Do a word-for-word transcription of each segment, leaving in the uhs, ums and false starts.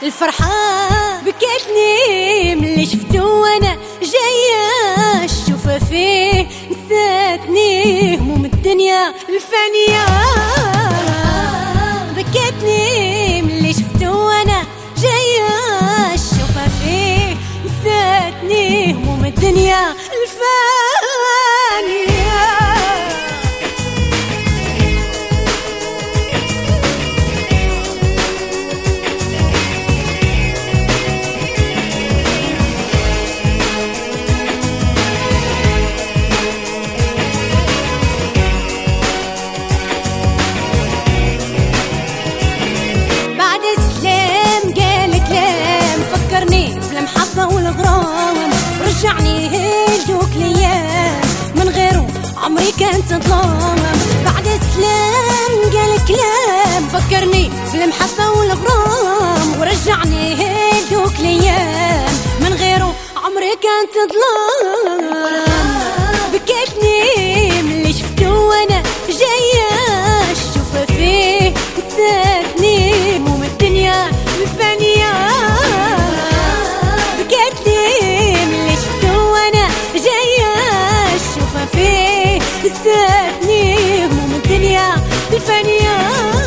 الفرحة بكتني ملي شفتو وانا جاية الشوفة فيه نساتني هموم الدنيا الفانية. بكتني ملي شفتو وانا جاية الشوفة فيه نساتني هموم الدنيا الفانية. والغرام رجعني هيجوك ليام من غيره عمري كانت تظلام. بعد السلام قال كلام فكرني في المحبة والغرام ورجعني هيجوك ليام من غيره عمري كانت تظلام. بكيتني ملي شفتو وانا جاية الشوفة فيه نساتني هموم الدنيا الفانية. نساتني هموم الدنيا الفانية.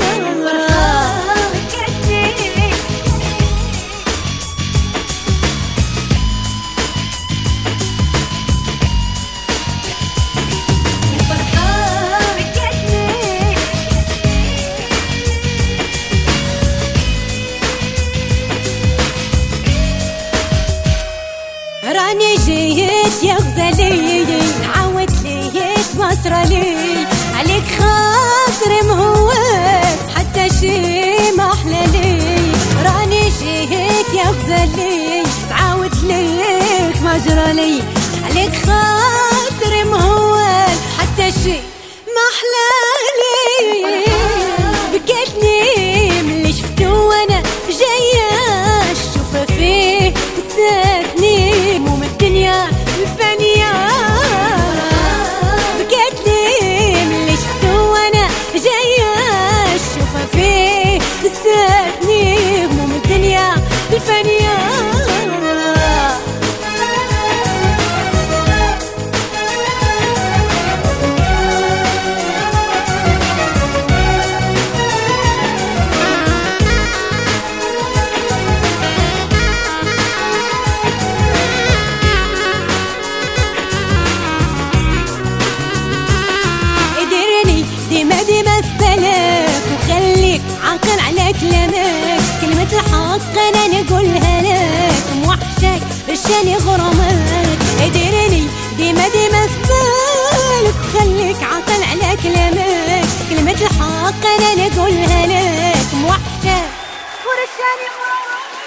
راني جيت يا غزالي نعاود ليك مصرالي عليك خاطري مهوات حتى شي ما أحلالي. راني جيت يا غزالي نعاود ليك مجرالي عليك خاطري مهوات حتى شي ما أحلالي. بكيتني ملي شفتو وانا جاية الشوفة فيه نساتني هموم الدنيا الفانية. بكيتني ملي شفتو وانا جاية الشوفة فيه نساتني هموم الدنيا الفانية. ديما ديما في بالك وخليك عاقل على كلامك. كلمة الحق انا نقولها لك موحشك رشاني غرامك. اديرني ديما ديما في بالك وخليك عاقل على كلامك. كلمة الحق انا نقولها لك موحشك ورشاني غرامك.